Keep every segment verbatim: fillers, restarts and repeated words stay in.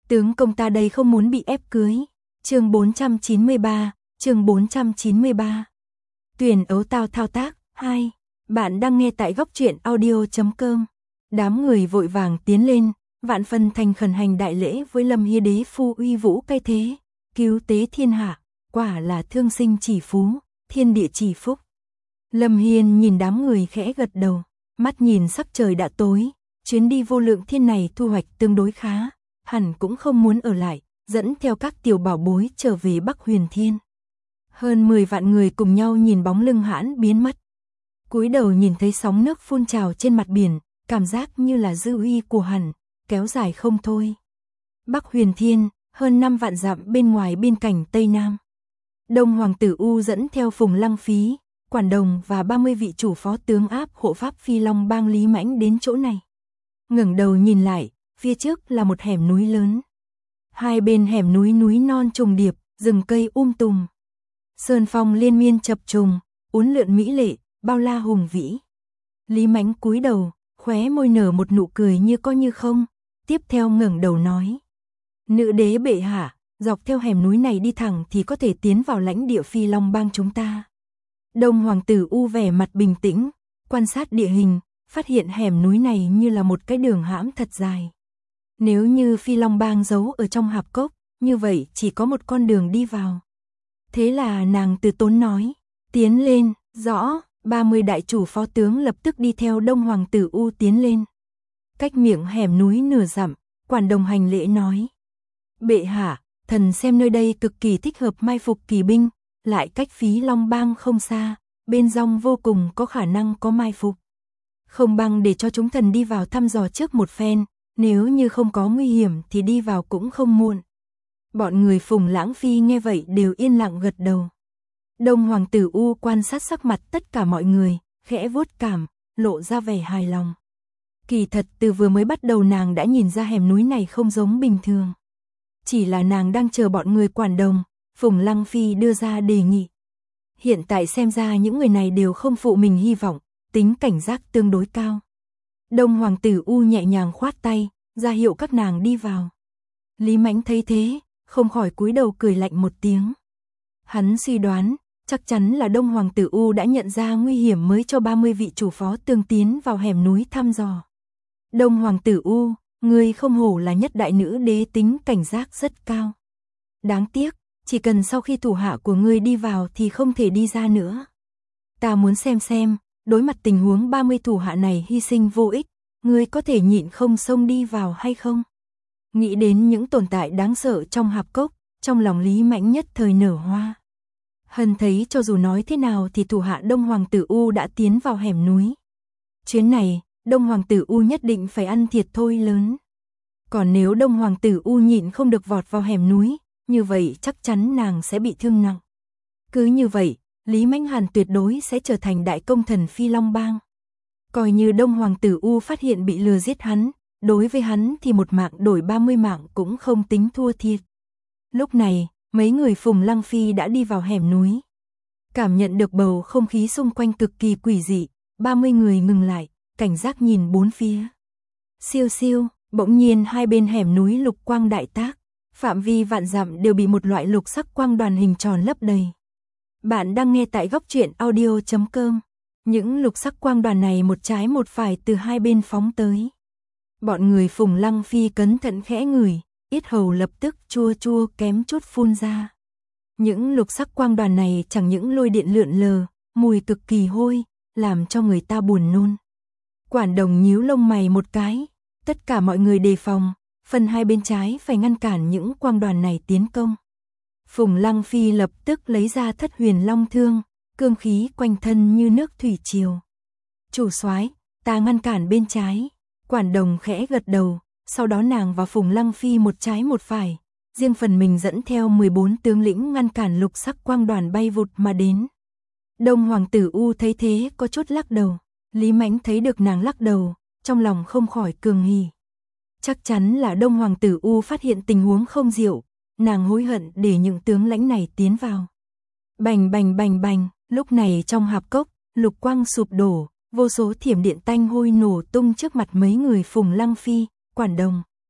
Tướng công ta đây không muốn bị ép cưới. Chương bốn trăm chín mươi ba, chương bốn trăm chín mươi ba. Tuyển ấu tao thao tác hai. Bạn đang nghe tại góc truyện audio chấm com. Đám người vội vàng tiến lên, vạn phân thành khẩn hành đại lễ với Lâm Hiên đế phu uy vũ cai thế, cứu tế thiên hạ, quả là thương sinh chỉ phú, thiên địa chỉ phúc. Lâm Hiên nhìn đám người khẽ gật đầu, mắt nhìn sắc trời đã tối, chuyến đi vô lượng thiên này thu hoạch tương đối khá, hẳn cũng không muốn ở lại, dẫn theo các tiểu bảo bối trở về Bắc Huyền Thiên. Hơn mười vạn người cùng nhau nhìn bóng lưng hãn biến mất. Cúi đầu nhìn thấy sóng nước phun trào trên mặt biển, cảm giác như là dư uy của hẳn, kéo dài không thôi. Bắc Huyền Thiên, hơn năm vạn dặm bên ngoài biên cảnh Tây Nam. Đông Hoàng tử U dẫn theo Phùng Lăng Phí, Quản Đồng và ba mươi vị chủ phó tướng áp hộ pháp Phi Long Bang Lý Mãnh đến chỗ này. Ngẩng đầu nhìn lại, phía trước là một hẻm núi lớn. Hai bên hẻm núi núi non trùng điệp, rừng cây um tùm. Sơn phong liên miên chập trùng, uốn lượn mỹ lệ, bao la hùng vĩ. Lý Mãnh cúi đầu, khóe môi nở một nụ cười như có như không, tiếp theo ngẩng đầu nói: "Nữ đế bệ hạ, dọc theo hẻm núi này đi thẳng thì có thể tiến vào lãnh địa Phi Long Bang chúng ta." Đông Hoàng tử U vẻ mặt bình tĩnh, quan sát địa hình, phát hiện hẻm núi này như là một cái đường hãm thật dài. Nếu như Phi Long Bang giấu ở trong hạp cốc, như vậy chỉ có một con đường đi vào. Thế là nàng từ tốn nói: "Tiến lên." Rõ. ba mươi đại chủ phó tướng lập tức đi theo Đông Hoàng tử U tiến lên. Cách miệng hẻm núi nửa dặm, Quản Đồng hành lễ nói: "Bệ hạ, thần xem nơi đây cực kỳ thích hợp mai phục kỳ binh, lại cách Phi Long Bang không xa, bên trong vô cùng có khả năng có mai phục. Không bằng để cho chúng thần đi vào thăm dò trước một phen, nếu như không có nguy hiểm thì đi vào cũng không muộn." Bọn người Phùng Lãng Phi nghe vậy đều yên lặng gật đầu. Đông Hoàng tử U quan sát sắc mặt tất cả mọi người, khẽ vuốt cảm, lộ ra vẻ hài lòng. Kỳ thật từ vừa mới bắt đầu nàng đã nhìn ra hẻm núi này không giống bình thường. Chỉ là nàng đang chờ bọn người Quản Đồng, Phùng Lăng Phi đưa ra đề nghị. Hiện tại xem ra những người này đều không phụ mình hy vọng, tính cảnh giác tương đối cao. Đông Hoàng tử U nhẹ nhàng khoát tay, ra hiệu các nàng đi vào. Lý Mãnh thấy thế, không khỏi cúi đầu cười lạnh một tiếng. Hắn suy đoán, chắc chắn là Đông Hoàng tử U đã nhận ra nguy hiểm mới cho ba mươi vị chủ phó tương tiến vào hẻm núi thăm dò. Đông Hoàng tử U, ngươi không hổ là nhất đại nữ đế, tính cảnh giác rất cao. Đáng tiếc, chỉ cần sau khi thủ hạ của ngươi đi vào thì không thể đi ra nữa. Ta muốn xem xem, đối mặt tình huống ba mươi thủ hạ này hy sinh vô ích, ngươi có thể nhịn không xông đi vào hay không?" Nghĩ đến những tồn tại đáng sợ trong hạp cốc, trong lòng Lý Mãnh nhất thời nở hoa. Hân thấy cho dù nói thế nào thì thủ hạ Đông Hoàng tử U đã tiến vào hẻm núi. Chuyến này, Đông Hoàng tử U nhất định phải ăn thiệt thòi lớn. Còn nếu Đông Hoàng tử U nhịn không được vọt vào hẻm núi, như vậy chắc chắn nàng sẽ bị thương nặng. Cứ như vậy, Lý Mãnh Hàn tuyệt đối sẽ trở thành đại công thần Phi Long Bang. Coi như Đông Hoàng tử U phát hiện bị lừa giết hắn, đối với hắn thì một mạng đổi ba mươi mạng cũng không tính thua thiệt. Lúc này, mấy người Phùng Lăng Phi đã đi vào hẻm núi. Cảm nhận được bầu không khí xung quanh cực kỳ quỷ dị, ba mươi người ngừng lại, cảnh giác nhìn bốn phía. Siêu siêu, bỗng nhiên hai bên hẻm núi lục quang đại tác, phạm vi vạn dặm đều bị một loại lục sắc quang đoàn hình tròn lấp đầy. Bạn đang nghe tại góc truyện audio chấm com. Những lục sắc quang đoàn này một trái một phải từ hai bên phóng tới. Bọn người Phùng Lăng Phi cẩn thận khẽ ngửi, yết hầu lập tức chua chua kém chút phun ra. Những lục sắc quang đoàn này chẳng những lôi điện lượn lờ, mùi cực kỳ hôi, làm cho người ta buồn nôn. Quản Đồng nhíu lông mày một cái, tất cả mọi người đề phòng, phần hai bên trái phải ngăn cản những quang đoàn này tiến công. Phùng Lăng Phi lập tức lấy ra Thất Huyền Long Thương, cương khí quanh thân như nước thủy triều. "Chủ soái, ta ngăn cản bên trái." Quản Đồng khẽ gật đầu, sau đó nàng và Phùng Lăng Phi một trái một phải, riêng phần mình dẫn theo mười bốn tướng lĩnh ngăn cản lục sắc quang đoàn bay vụt mà đến. Đông Hoàng tử U thấy thế có chút lắc đầu, Lý Mãnh thấy được nàng lắc đầu, trong lòng không khỏi cường hỉ. Chắc chắn là Đông Hoàng tử U phát hiện tình huống không diệu, nàng hối hận để những tướng lãnh này tiến vào. Bành bành bành bành, lúc này trong hạp cốc, lục quang sụp đổ, vô số thiểm điện tanh hôi nổ tung trước mặt mấy người Phùng Lăng Phi, Quản Đồng.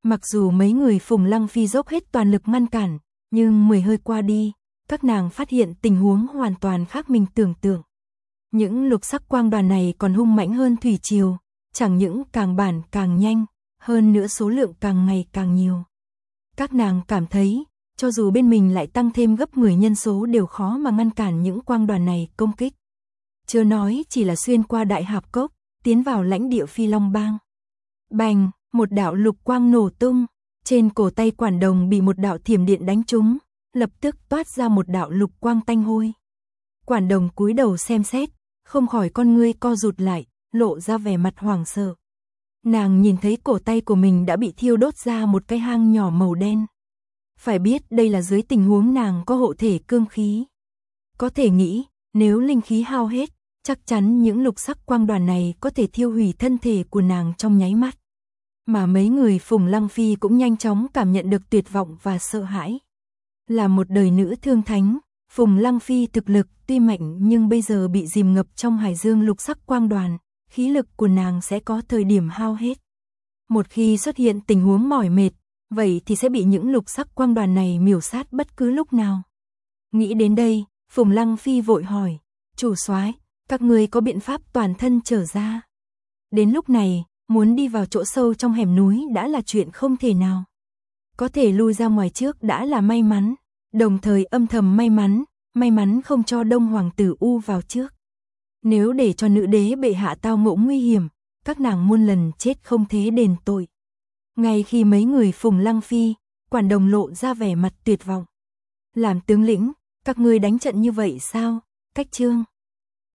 Mặc dù mấy người Phùng Lăng Phi dốc hết toàn lực ngăn cản, nhưng mười hơi qua đi, các nàng phát hiện tình huống hoàn toàn khác mình tưởng tượng. Những lục sắc quang đoàn này còn hung mãnh hơn thủy triều, chẳng những càng bản càng nhanh, hơn nữa số lượng càng ngày càng nhiều. Các nàng cảm thấy, cho dù bên mình lại tăng thêm gấp mười nhân số đều khó mà ngăn cản những quang đoàn này công kích. Chưa nói chỉ là xuyên qua đại hạp cốc, tiến vào lãnh địa Phi Long Bang. Bành, một đạo lục quang nổ tung, trên cổ tay Quản Đồng bị một đạo thiểm điện đánh trúng, lập tức toát ra một đạo lục quang tanh hôi. Quản Đồng cúi đầu xem xét, không khỏi con ngươi co rụt lại, lộ ra vẻ mặt hoảng sợ. Nàng nhìn thấy cổ tay của mình đã bị thiêu đốt ra một cái hang nhỏ màu đen. Phải biết đây là dưới tình huống nàng có hộ thể cương khí. Có thể nghĩ, nếu linh khí hao hết, chắc chắn những lục sắc quang đoàn này có thể thiêu hủy thân thể của nàng trong nháy mắt. Mà mấy người Phùng Lăng Phi cũng nhanh chóng cảm nhận được tuyệt vọng và sợ hãi. Là một đời nữ thương thánh, Phùng Lăng Phi thực lực tuy mạnh nhưng bây giờ bị dìm ngập trong hải dương lục sắc quang đoàn, khí lực của nàng sẽ có thời điểm hao hết. Một khi xuất hiện tình huống mỏi mệt, vậy thì sẽ bị những lục sắc quang đoàn này miểu sát bất cứ lúc nào. Nghĩ đến đây, Phùng Lăng Phi vội hỏi, chủ soái, các ngươi có biện pháp toàn thân trở ra? Đến lúc này, muốn đi vào chỗ sâu trong hẻm núi đã là chuyện không thể nào. Có thể lui ra ngoài trước đã là may mắn, đồng thời âm thầm may mắn, may mắn không cho Đông Hoàng tử U vào trước. Nếu để cho nữ đế bệ hạ tao ngộ nguy hiểm, các nàng muôn lần chết không thế đền tội. Ngay khi mấy người Phùng Lăng Phi, Quản Đồng lộ ra vẻ mặt tuyệt vọng. Làm tướng lĩnh, các ngươi đánh trận như vậy sao? Cách Trương